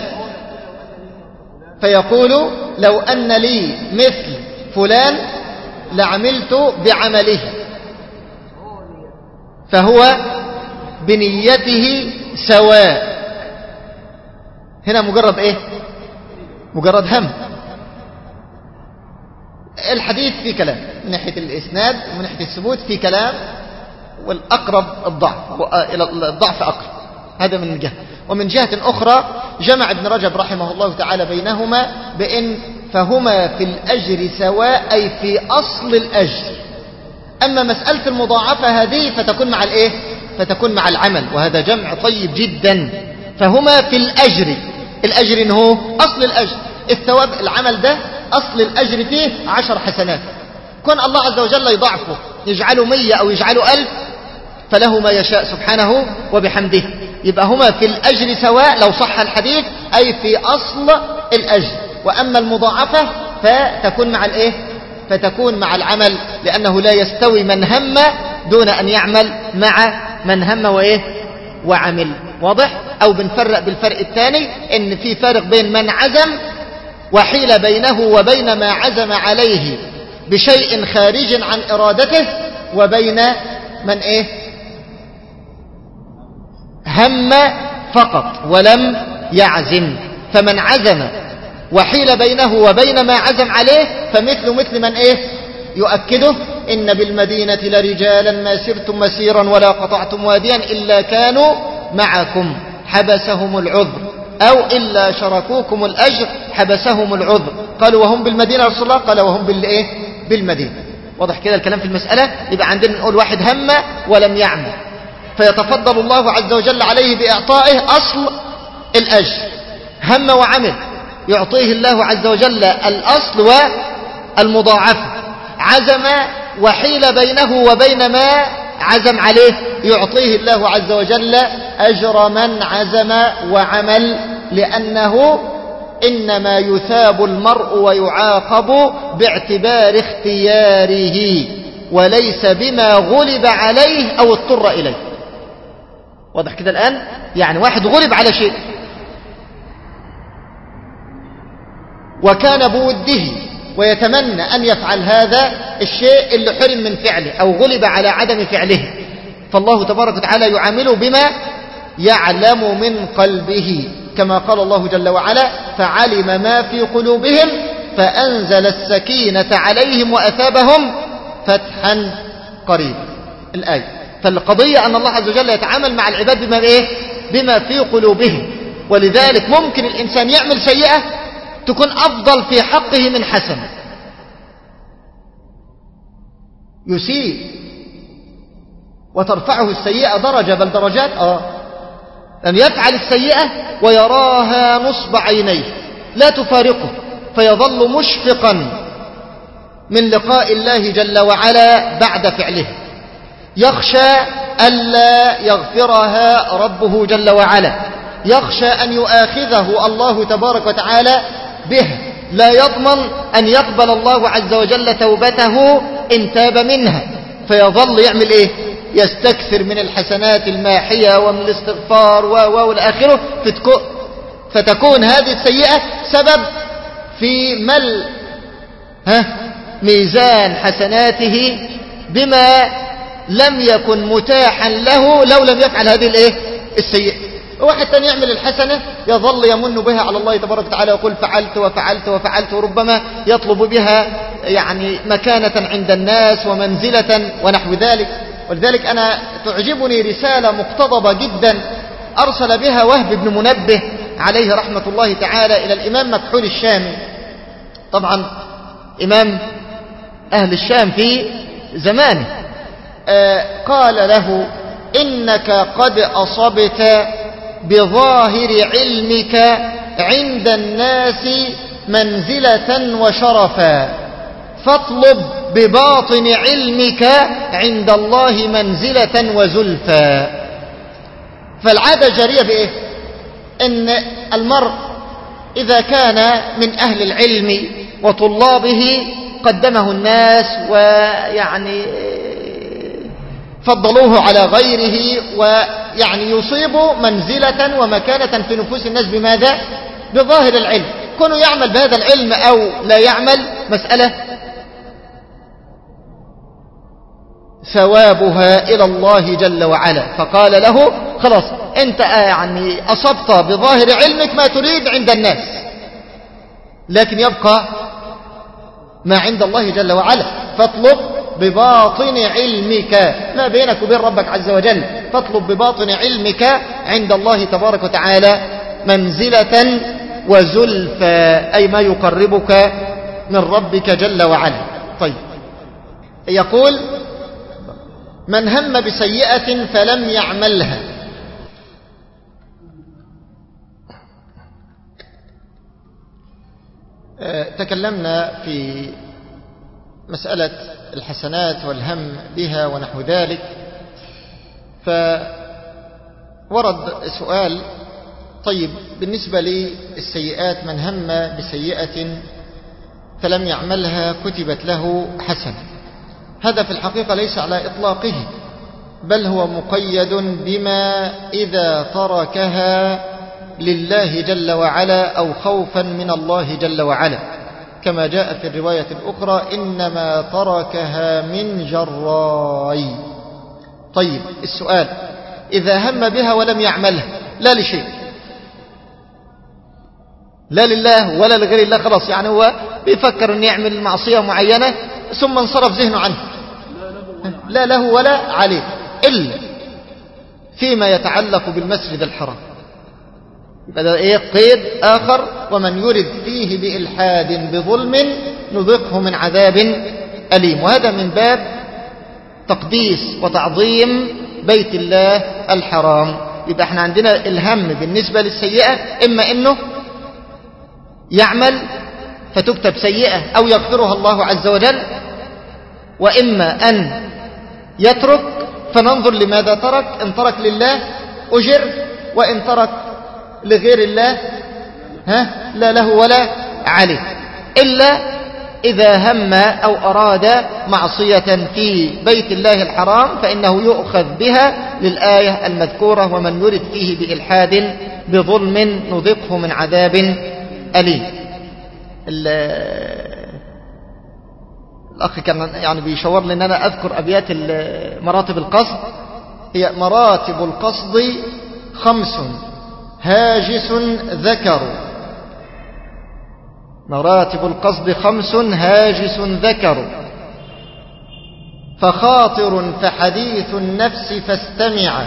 S1: فيقول لو أن لي مثل فلان لعملت بعمله، فهو بنيته سواء. هنا مجرد ايه؟ مجرد هم. الحديث فيه كلام من ناحية الإسناد ومن ناحية الثبوت فيه كلام، والأقرب الضعف، إلى الضعف أقرب، هذا من جهة. ومن جهة أخرى جمع ابن رجب رحمه الله تعالى بينهما بأن فهما في الأجر سواء، أي في أصل الأجر. أما مسألة المضاعفة هذه فتكون مع الإيه؟ فتكون مع العمل، وهذا جمع طيب جدا. فهما في الأجر، الأجر إنه هو أصل الأجر، الثواب، العمل ده أصل الأجر فيه عشر حسنات، كون الله عز وجل يضعفه يجعله مية أو يجعله ألف فله ما يشاء سبحانه وبحمده. يبقى هما في الأجر سواء لو صح الحديث، أي في أصل الأجر. وأما المضاعفة فتكون مع الإيه؟ فتكون مع العمل، لأنه لا يستوي من هم دون أن يعمل مع من هم وإيه؟ وعمل. واضح؟ أو بنفرق بالفرق الثاني، إن في فرق بين من عزم وحيل بينه وبين ما عزم عليه بشيء خارج عن إرادته، وبين من إيه؟ هم فقط ولم يعزم. فمن عزم وحيل بينه وبين ما عزم عليه فمثل مثل من إيه؟ يؤكده: إن بالمدينة لرجالا ما سرتم مسيرا ولا قطعتم واديا إلا كانوا معكم حبسهم العذر، أو إلا شركوكم الأجر حبسهم العذر. قالوا وهم بالمدينة رسول الله؟ قال وهم بالإيه؟ بالمدينة. واضح كده الكلام في المسألة؟ يبقى عندنا نقول واحد هم ولم يعمل فيتفضل الله عز وجل عليه بإعطائه أصل الأجر. هم وعمل يعطيه الله عز وجل الأصل والمضاعفة. عزم وحيل بينه وبين ما عزم عليه يعطيه الله عز وجل أجر من عزم وعمل، لأنه إنما يثاب المرء ويعاقب باعتبار اختياره وليس بما غلب عليه أو اضطر إليه. واضح كده الآن؟ يعني واحد غلب على شيء وكان بوده ويتمنى أن يفعل هذا الشيء اللي حرم من فعله أو غلب على عدم فعله، فالله تبارك وتعالى يعامله بما يعلم من قلبه، كما قال الله جل وعلا: فعلم ما في قلوبهم فأنزل السكينة عليهم وأثابهم فتحا قريبا. الآية. فالقضية أن الله عز وجل يتعامل مع العباد بما, إيه؟ بما في قلوبهم، ولذلك ممكن الإنسان يعمل سيئة تكون أفضل في حقه من حسنة، يسيء وترفعه السيئة درجة بل درجات آه أن يفعل السيئة ويراها نصب عينيه لا تفارقه، فيظل مشفقا من لقاء الله جل وعلا بعد فعله، يخشى ألا يغفرها ربه جل وعلا، يخشى أن يؤاخذه الله تبارك وتعالى به، لا يضمن أن يقبل الله عز وجل توبته إن تاب منها، فيظل يعمل إيه؟ يستكثر من الحسنات الماحية ومن الاستغفار والآخرة، فتكون هذه السيئة سبب في مل ها ميزان حسناته بما لم يكن متاحا له لو لم يفعل هذه الايه السيئة. واحد ثاني يعمل الحسنة يظل يمن بها على الله تبارك وتعالى ويقول فعلت وفعلت وفعلت، وربما يطلب بها يعني مكانة عند الناس ومنزلة ونحو ذلك. ولذلك أنا تعجبني رسالة مقتضبة جدا أرسل بها وهب بن منبه عليه رحمة الله تعالى إلى الإمام مكحول الشامي، طبعا إمام أهل الشام في زمانه. آه قال له: إنك قد أصبت بظاهر علمك عند الناس منزلة وشرفا، فاطلب بباطن علمك عند الله منزلة وزلفا. فالعادة جارية بإيه؟ إن المرء إذا كان من أهل العلم وطلابه قدمه الناس ويعني فضلوه على غيره، ويعني يصيب منزلة ومكانة في نفوس الناس بماذا؟ بظاهر العلم. كونه يعمل بهذا العلم أو لا يعمل مسألة ثوابها إلى الله جل وعلا. فقال له: خلاص أنت يعني أصبت بظاهر علمك ما تريد عند الناس، لكن يبقى ما عند الله جل وعلا، فاطلب بباطن علمك ما بينك وبين ربك عز وجل، فاطلب بباطن علمك عند الله تبارك وتعالى منزلة وزلفى، أي ما يقربك من ربك جل وعلا. طيب، يقول: من هم بسيئة فلم يعملها. تكلمنا في مسألة الحسنات والهم بها ونحو ذلك، فورد سؤال: طيب بالنسبة للسيئات من هم بسيئة فلم يعملها كتبت له حسنة، هذا في الحقيقة ليس على إطلاقه، بل هو مقيد بما إذا تركها لله جل وعلا أو خوفا من الله جل وعلا، كما جاء في الرواية الأخرى: إنما تركها من جراي. طيب السؤال: إذا هم بها ولم يعملها لا لشيء، لا لله ولا لغير الله، خلاص يعني هو بيفكر أن يعمل معصية معينة ثم انصرف ذهنه عنه، لا له ولا عليه، إلا فيما يتعلق بالمسجد الحرام، هذا إيه قيد آخر: ومن يرد فيه بإلحاد بظلم نذقه من عذاب أليم. وهذا من باب تقديس وتعظيم بيت الله الحرام. يبقى احنا عندنا الهم بالنسبة للسيئة إما إنه يعمل فتكتب سيئة أو يغفرها الله عز وجل، وإما أن يترك فننظر لماذا ترك. إن ترك لله أجر، وإن ترك لغير الله ها لا له ولا عليه، إلا إذا هم أو أراد معصية في بيت الله الحرام فإنه يؤخذ بها للآية المذكورة: ومن يرد فيه بإلحاد بظلم نذقه من عذاب أليم. الأخ كان يعني بيشور لي أن أنا أذكر أبيات مراتب القصد. هي مراتب القصد خمس هاجس ذكر. مراتب القصد خمس هاجس ذكر، فخاطر فحديث النفس فاستمع،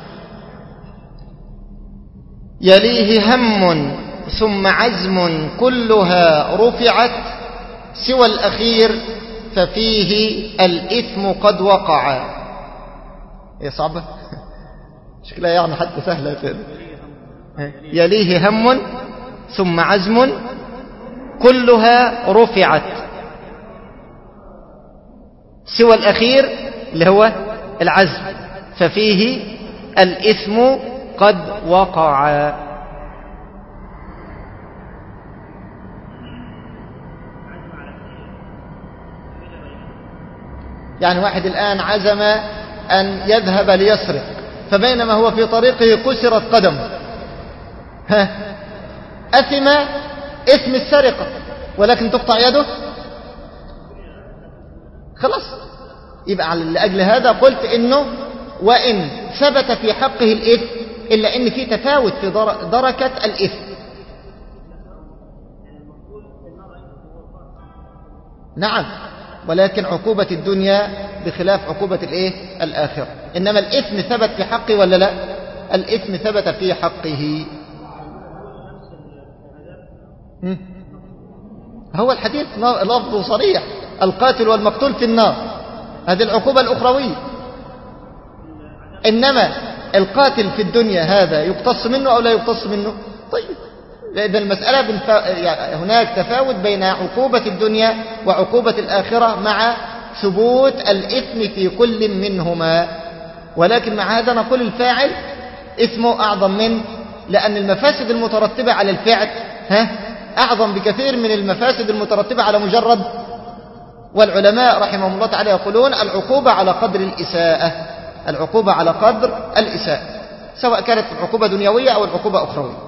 S1: يليه هم ثم عزم كلها رفعت، سوى الأخير ففيه الإثم قد وقع. هي صعبة شكلها يعني حتى سهلة كده. يليه هم ثم عزم كلها رفعت، سوى الأخير اللي هو العزم ففيه الإثم قد وقع. يعني واحد الآن عزم أن يذهب ليسرق، فبينما هو في طريقه كسرت قدمه، ها أثم اسم السرقة ولكن تقطع يده، خلاص. يبقى لأجل هذا قلت إنه وإن ثبت في حقه الإثم إلا إن في تفاوت في دركة الإثم. نعم، ولكن عقوبة الدنيا بخلاف عقوبة الإيه؟ الآخرة. إنما الإثم ثبت في حقه ولا لا؟ الإثم ثبت في حقه. هو الحديث لفظه صريح: القاتل والمقتول في النار. هذه العقوبة الأخروية. إنما القاتل في الدنيا هذا يقتص منه أو لا يقتص منه؟ طيب، إذا المسألة بنف... يعني هناك تفاوت بين عقوبة الدنيا وعقوبة الآخرة مع ثبوت الإثم في كل منهما. ولكن مع هذا نقول الفاعل إثمه أعظم منه، لأن المفاسد المترتبة على الفعل ها أعظم بكثير من المفاسد المترتبة على مجرد. والعلماء رحمهم الله تعالى يقولون العقوبة على قدر الإساءة، العقوبة على قدر الإساءة، سواء كانت العقوبة دنيوية أو العقوبة أخروية.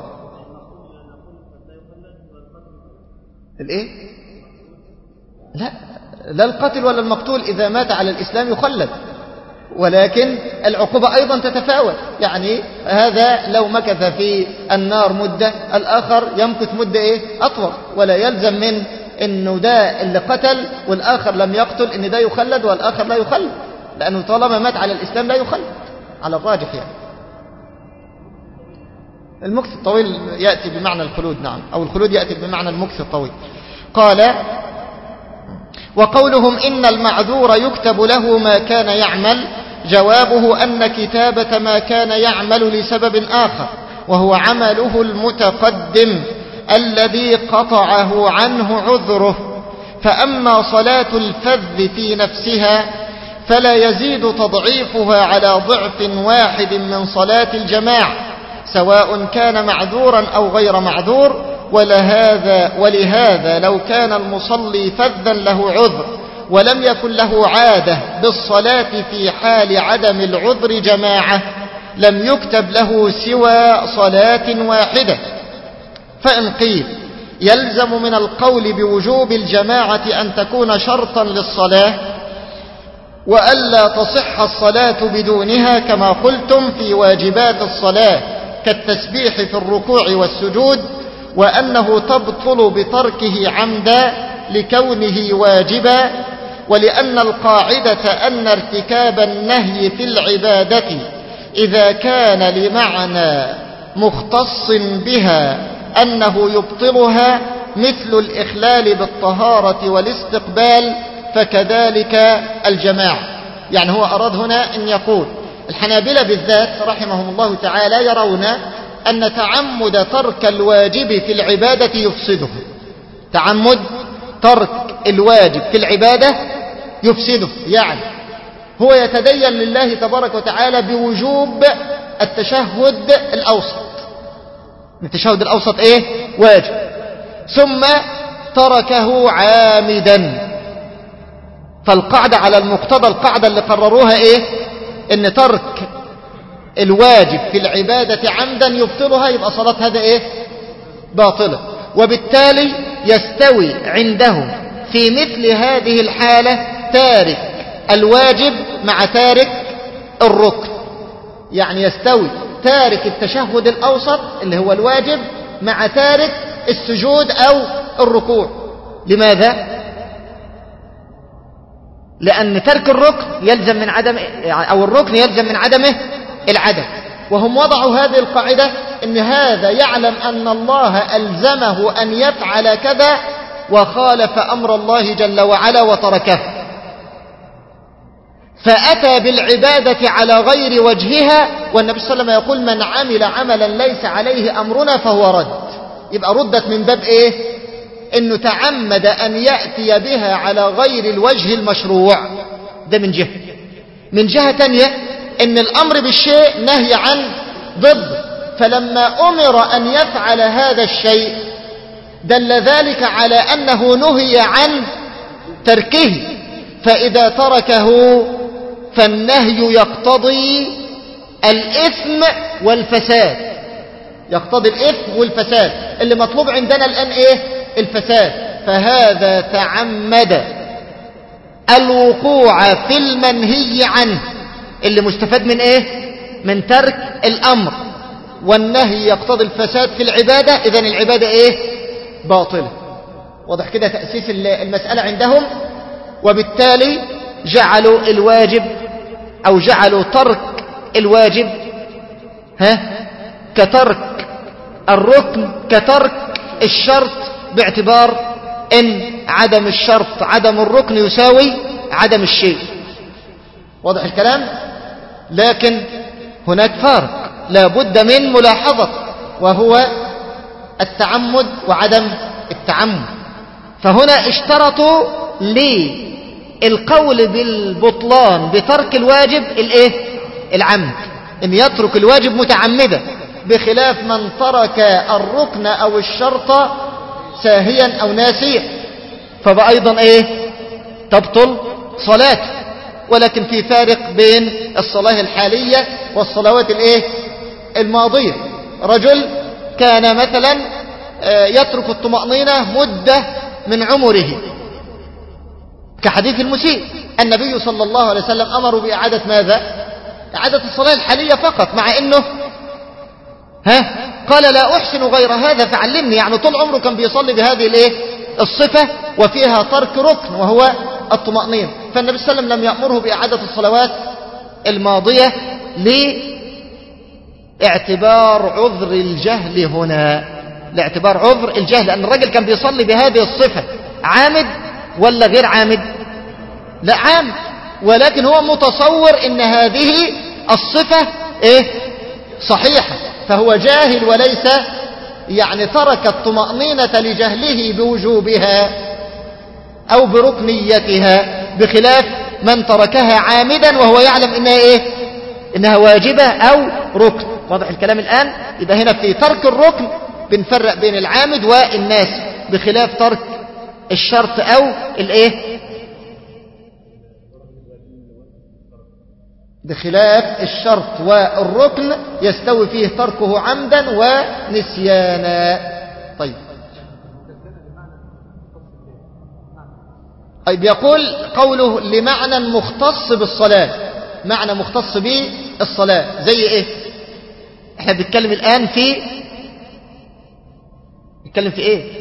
S1: الإيه؟ لا لا القاتل ولا المقتول إذا مات على الإسلام يخلد، ولكن العقوبة أيضا تتفاوت. يعني هذا لو مكث في النار مدة، الآخر يمكث مدة إيه؟ أطول، ولا يلزم من إنه ده اللي قتل والآخر لم يقتل إن ده يخلد والآخر لا يخلد، لأنه طالما مات على الإسلام لا يخلد على الراجح. يعني المكث الطويل يأتي بمعنى الخلود، نعم، أو الخلود يأتي بمعنى المكث الطويل. قال: وقولهم إن المعذور يكتب له ما كان يعمل، جوابه أن كتابة ما كان يعمل لسبب آخر، وهو عمله المتقدم الذي قطعه عنه عذره. فأما صلاة الفذ في نفسها فلا يزيد تضعيفها على ضعف واحد من صلاة الجماعة، سواء كان معذورا أو غير معذور. ولهذا, ولهذا لو كان المصلي فذا له عذر ولم يكن له عادة بالصلاة في حال عدم العذر جماعة، لم يكتب له سوى صلاة واحدة. فإن قيل يلزم من القول بوجوب الجماعة أن تكون شرطا للصلاة وألا تصح الصلاة بدونها، كما قلتم في واجبات الصلاة كالتسبيح في الركوع والسجود، وأنه تبطل بتركه عمدا لكونه واجبا، ولأن القاعدة أن ارتكاب النهي في العبادة إذا كان لمعنى مختص بها أنه يبطلها، مثل الإخلال بالطهارة والاستقبال، فكذلك الجماعة. يعني هو أراد هنا أن يقول الحنابلة بالذات رحمهم الله تعالى يرون أن تعمد ترك الواجب في العبادة يفسده. تعمد ترك الواجب في العبادة يفسده. يعني هو يتدين لله تبارك وتعالى بوجوب التشهد الأوسط. التشهد الأوسط إيه؟ واجب. ثم تركه عامدا. فالقاعدة على المقتضى القاعدة اللي قرروها إيه؟ إن ترك الواجب في العبادة عمدا يبطلها، يبقى صلاة هذا إيه؟ باطلة. وبالتالي يستوي عندهم في مثل هذه الحالة تارك الواجب مع تارك الركن. يعني يستوي تارك التشهد الأوسط اللي هو الواجب مع تارك السجود أو الركوع. لماذا؟ لأن ترك الركن يلزم من عدم، أو الركن يلزم من عدمه العدم. وهم وضعوا هذه القاعدة إن هذا يعلم أن الله ألزمه أن يفعل كذا وخالف أمر الله جل وعلا وتركه، فأتى بالعبادة على غير وجهها. والنبي صلى الله عليه وسلم يقول من عمل عملا ليس عليه أمرنا فهو رد. يبقى ردت من باب إيه؟ إنه تعمد أن يأتي بها على غير الوجه المشروع. ده من جهة. من جهة تانية إن الأمر بالشيء نهي عن ضد، فلما أمر أن يفعل هذا الشيء دل ذلك على أنه نهي عن تركه، فإذا تركه فالنهي يقتضي الإثم والفساد. يقتضي الإثم والفساد. اللي مطلوب عندنا الآن إيه؟ الفساد. فهذا تعمد الوقوع في المنهي عنه، اللي مستفاد من إيه؟ من ترك الأمر. والنهي يقتضي الفساد في العبادة، إذن العبادة إيه؟ باطلة. واضح كده تأسيس المسألة عندهم. وبالتالي جعلوا الواجب أو جعلوا ترك الواجب ها كترك الركن كترك الشرط، باعتبار ان عدم الشرط عدم الركن يساوي عدم الشيء. واضح الكلام؟ لكن هناك فرق لا بد من ملاحظة، وهو التعمد وعدم التعمد. فهنا اشترطوا للقول بالبطلان بترك الواجب الايه؟ العمد، ان يترك الواجب متعمدا، بخلاف من ترك الركن او الشرط ساهيا او ناسيا، فبأيضا ايه؟ تبطل صلاته. ولكن في فارق بين الصلاة الحالية والصلوات الايه؟ الماضية. رجل كان مثلا يترك الطمأنينة مدة من عمره، كحديث المسيء، النبي صلى الله عليه وسلم أمروا بإعادة ماذا؟ إعادة الصلاة الحالية فقط، مع أنه ها قال لا أحسن غير هذا فعلمني. يعني طول عمره كان بيصلي بهذه الايه؟ الصفة، وفيها ترك ركن وهو الطمأنينة. فالنبي صلى الله عليه وسلم لم يأمره بإعادة الصلوات الماضية لاعتبار عذر الجهل هنا، لاعتبار عذر الجهل، لأن الرجل كان بيصلي بهذه الصفة عامد ولا غير عامد؟ لا عامد، ولكن هو متصور ان هذه الصفة ايه؟ صحيحة، فهو جاهل وليس يعني ترك الطمأنينة لجهله بوجوبها او بركنيتها، بخلاف من تركها عامدا وهو يعلم انها ايه؟ انها واجبة او ركن. واضح الكلام الان؟ يبقى هنا في ترك الركن بنفرق بين العامد والناس، بخلاف ترك الشرط او الايه؟ بخلاف الشرط والركن يستوي فيه تركه عمدا ونسيانا. طيب طيب يقول قوله لمعنى مختص بالصلاة، معنى مختص بالصلاة زي ايه؟ احنا بنتكلم الآن في بنتكلم في ايه؟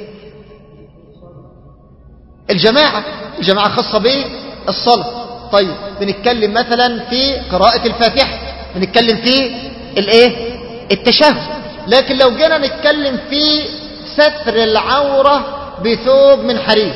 S1: الجماعة، الجماعة خاصة بالصلاة. طيب بنتكلم مثلا في قراءة الفاتحة، بنتكلم في الايه؟ التشهد. لكن لو جينا نتكلم في ستر العورة بثوب من حرير،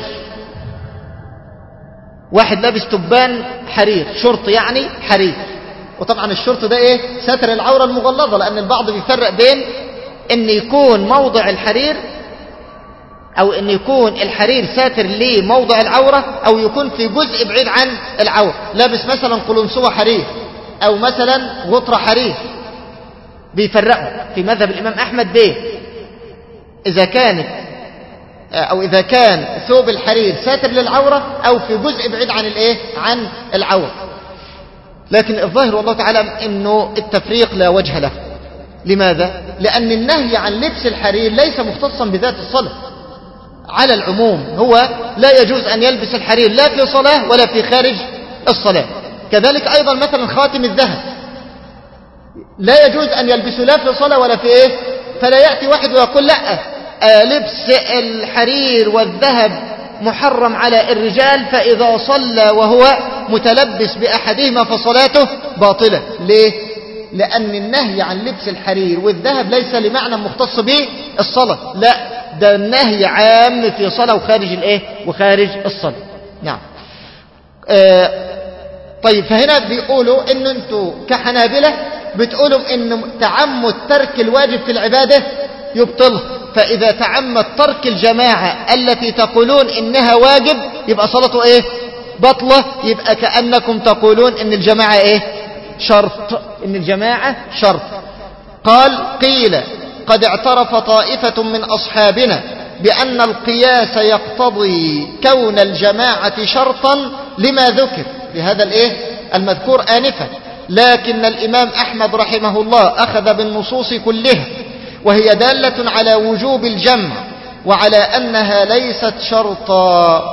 S1: واحد لابس تبان حرير، شرط يعني حرير، وطبعا الشرط ده ايه؟ ستر العورة المغلظة، لان البعض بيفرق بين ان يكون موضع الحرير أو أن يكون الحرير ساتر لموضع العورة، أو يكون في جزء بعيد عن العورة، لابس مثلا قلنسوة حرير أو مثلا غطرة حرير. بيفرقوا في مذهب الإمام أحمد بيه إذا كانت أو إذا كان ثوب الحرير ساتر للعورة أو في جزء بعيد عن الإيه؟ عن العورة. لكن الظاهر والله تعالى أنه التفريق لا وجه له. لماذا؟ لأن النهي عن لبس الحرير ليس مختصا بذات الصلاة على العموم، هو لا يجوز أن يلبس الحرير لا في صلاة ولا في خارج الصلاة. كذلك أيضا مثلا خاتم الذهب لا يجوز أن يلبسه لا في صلاة ولا في إيه؟ فلا يأتي واحد ويقول لا آه لبس الحرير والذهب محرم على الرجال، فإذا صلى وهو متلبس بأحدهما فصلاته باطلة. ليه؟ لأن النهي عن لبس الحرير والذهب ليس لمعنى مختص به الصلاة، لا، ده النهي عام في صلاة وخارج الإيه؟ وخارج الصلاة. نعم. آه طيب، فهنا بيقولوا إن أنتوا كحنابلة بتقولوا إن تعمد ترك الواجب في العبادة يبطلها، فإذا تعمد ترك الجماعة التي تقولون إنها واجب يبقى صلاته إيه؟ بطلة. يبقى كأنكم تقولون إن الجماعة إيه؟ شرط، إن الجماعة شرط. قال: قيل قد اعترف طائفة من أصحابنا بأن القياس يقتضي كون الجماعة شرطا لما ذكر لهذا الإيه؟ المذكور آنفا، لكن الإمام أحمد رحمه الله أخذ بالنصوص كلها وهي دالة على وجوب الجمع وعلى أنها ليست شرطا،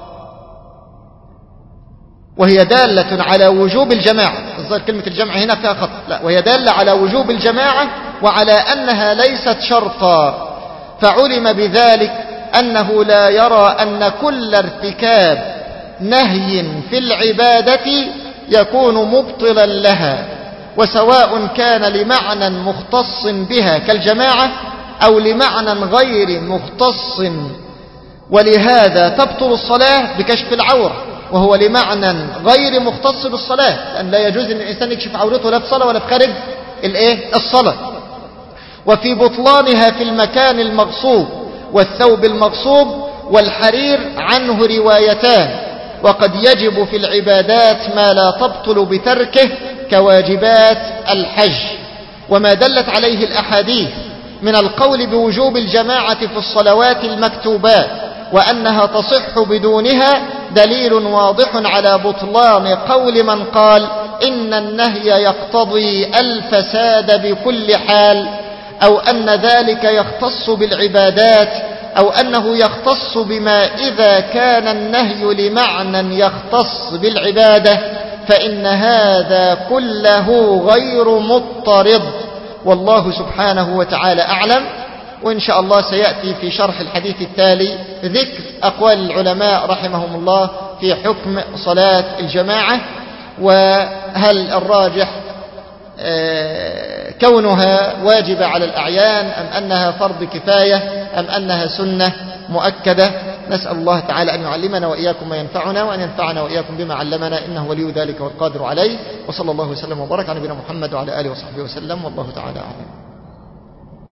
S1: وهي دالة على وجوب الجماعة. الظاهر كلمة الجمع هنا فيها خط، لا، وهي دالة على وجوب الجماعة وعلى أنها ليست شرطا، فعلم بذلك أنه لا يرى أن كل ارتكاب نهي في العبادة يكون مبطلا لها، وسواء كان لمعنى مختص بها كالجماعة أو لمعنى غير مختص، ولهذا تبطل الصلاة بكشف العورة، وهو لمعنى غير مختص بالصلاة، لأن لا يجوز أن الإنسان يكشف عورته لا في صلاة ولا في خارج الإيه؟ الصلاة. وفي بطلانها في المكان المغصوب والثوب المغصوب والحرير عنه روايتان، وقد يجب في العبادات ما لا تبطل بتركه كواجبات الحج وما دلت عليه الأحاديث من القول بوجوب الجماعة في الصلوات المكتوبات وأنها تصح بدونها دليل واضح على بطلان قول من قال إن النهي يقتضي الفساد بكل حال، أو أن ذلك يختص بالعبادات، أو أنه يختص بما إذا كان النهي لمعنى يختص بالعبادة، فإن هذا كله غير مضطرد. والله سبحانه وتعالى أعلم. وإن شاء الله سيأتي في شرح الحديث التالي ذكر أقوال العلماء رحمهم الله في حكم صلاة الجماعة، وهل الراجح كونها واجبة على الأعيان أم أنها فرض كفاية أم أنها سنة مؤكدة. نسأل الله تعالى أن يعلمنا وإياكم ما ينفعنا، وأن ينفعنا وإياكم بما علمنا، إنه ولي ذلك والقادر عليه. وصلى الله وسلم وبارك على نبينا محمد وعلى آله وصحبه وسلم، والله تعالى أعلم.